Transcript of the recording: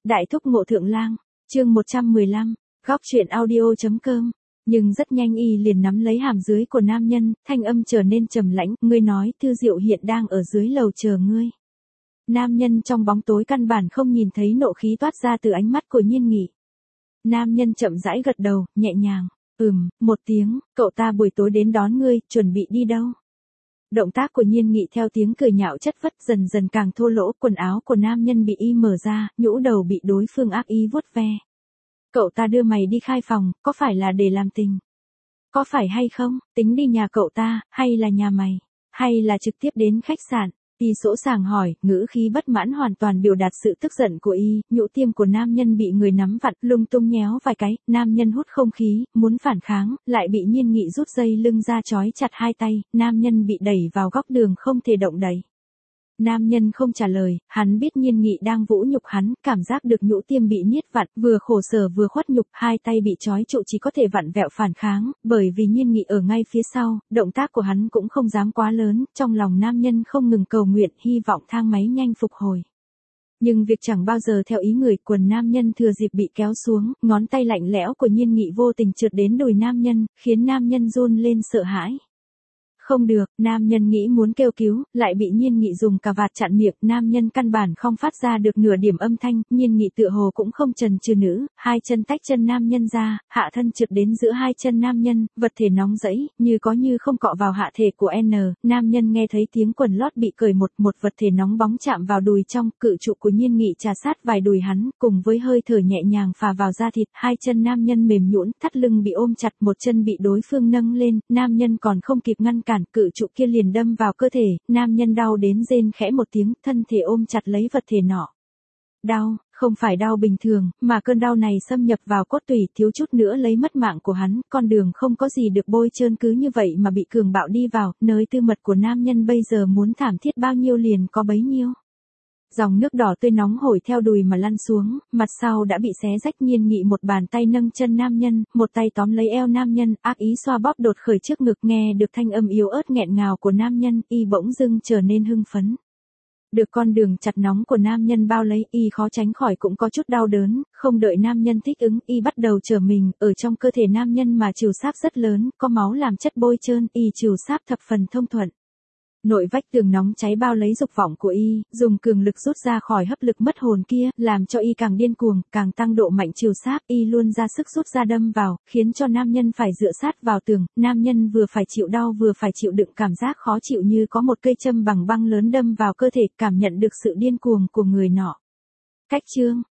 Đại thúc Ngộ Thượng Lang, chương 115, góc truyện audio.com. Nhưng rất nhanh y liền nắm lấy hàm dưới của nam nhân, thanh âm trở nên trầm lãnh, ngươi nói Thư Diệu hiện đang ở dưới lầu chờ ngươi. Nam nhân trong bóng tối căn bản không nhìn thấy nộ khí toát ra từ ánh mắt của Nhiên Nghị. Nam nhân chậm rãi gật đầu, nhẹ nhàng, một tiếng, cậu ta buổi tối đến đón ngươi, chuẩn bị đi đâu? Động tác của Nhiên Nghị theo tiếng cười nhạo chất vất dần dần càng thô lỗ, quần áo của nam nhân bị y mở ra, nhũ đầu bị đối phương ác ý vuốt ve. Cậu ta đưa mày đi khai phòng, có phải là để làm tình? Có phải hay không, tính đi nhà cậu ta, hay là nhà mày? Hay là trực tiếp đến khách sạn? Y sỗ sàng hỏi, ngữ khí bất mãn hoàn toàn biểu đạt sự tức giận của y, nhũ tiêm của nam nhân bị người nắm vặn, lung tung nhéo vài cái, nam nhân hút không khí, muốn phản kháng, lại bị Nhiên Nghị rút dây lưng ra trói chặt hai tay, nam nhân bị đẩy vào góc đường không thể động đậy. Nam nhân không trả lời, hắn biết Nhiên Nghị đang vũ nhục hắn, cảm giác được nhũ tiêm bị niết vặn, vừa khổ sở vừa khuất nhục, hai tay bị trói trụ chỉ có thể vặn vẹo phản kháng, bởi vì Nhiên Nghị ở ngay phía sau, động tác của hắn cũng không dám quá lớn, trong lòng nam nhân không ngừng cầu nguyện, hy vọng thang máy nhanh phục hồi. Nhưng việc chẳng bao giờ theo ý người, quần nam nhân thừa dịp bị kéo xuống, ngón tay lạnh lẽo của Nhiên Nghị vô tình trượt đến đùi nam nhân, khiến nam nhân run lên sợ hãi. Không được, nam nhân nghĩ muốn kêu cứu, lại bị Nhiên Nghị dùng cà vạt chặn miệng, nam nhân căn bản không phát ra được nửa điểm âm thanh, Nhiên Nghị tựa hồ cũng không chần chừ nữa, hai chân tách chân nam nhân ra, hạ thân trượt đến giữa hai chân nam nhân, vật thể nóng rẫy, như có như không cọ vào hạ thể của nam nhân nghe thấy tiếng quần lót bị cởi một vật thể nóng bóng chạm vào đùi trong, cự trụ của Nhiên Nghị trà sát vài đùi hắn, cùng với hơi thở nhẹ nhàng phà vào da thịt, hai chân nam nhân mềm nhũn, thắt lưng bị ôm chặt, một chân bị đối phương nâng lên, nam nhân còn không kịp ngăn cản, cự trụ kia liền đâm vào cơ thể, nam nhân đau đến rên khẽ một tiếng, thân thể ôm chặt lấy vật thể nọ. Đau, không phải đau bình thường, mà cơn đau này xâm nhập vào cốt tủy, thiếu chút nữa lấy mất mạng của hắn, con đường không có gì được bôi trơn cứ như vậy mà bị cường bạo đi vào, nơi tư mật của nam nhân bây giờ muốn thảm thiết bao nhiêu liền có bấy nhiêu. Dòng nước đỏ tươi nóng hổi theo đùi mà lăn xuống, mặt sau đã bị xé rách. Nhiên Nghị một bàn tay nâng chân nam nhân, một tay tóm lấy eo nam nhân, ác ý xoa bóp đột khởi trước ngực, nghe được thanh âm yếu ớt nghẹn ngào của nam nhân, y bỗng dưng trở nên hưng phấn. Được con đường chặt nóng của nam nhân bao lấy, y khó tránh khỏi cũng có chút đau đớn, không đợi nam nhân thích ứng, y bắt đầu trở mình, ở trong cơ thể nam nhân mà trừ sáp rất lớn, có máu làm chất bôi trơn, y trừ sáp thập phần thông thuận. Nội vách tường nóng cháy bao lấy dục vọng của y, dùng cường lực rút ra khỏi hấp lực mất hồn kia, làm cho y càng điên cuồng, càng tăng độ mạnh chiều sáp, y luôn ra sức rút ra đâm vào, khiến cho nam nhân phải dựa sát vào tường, nam nhân vừa phải chịu đau vừa phải chịu đựng cảm giác khó chịu như có một cây châm bằng băng lớn đâm vào cơ thể, cảm nhận được sự điên cuồng của người nọ. Cách chương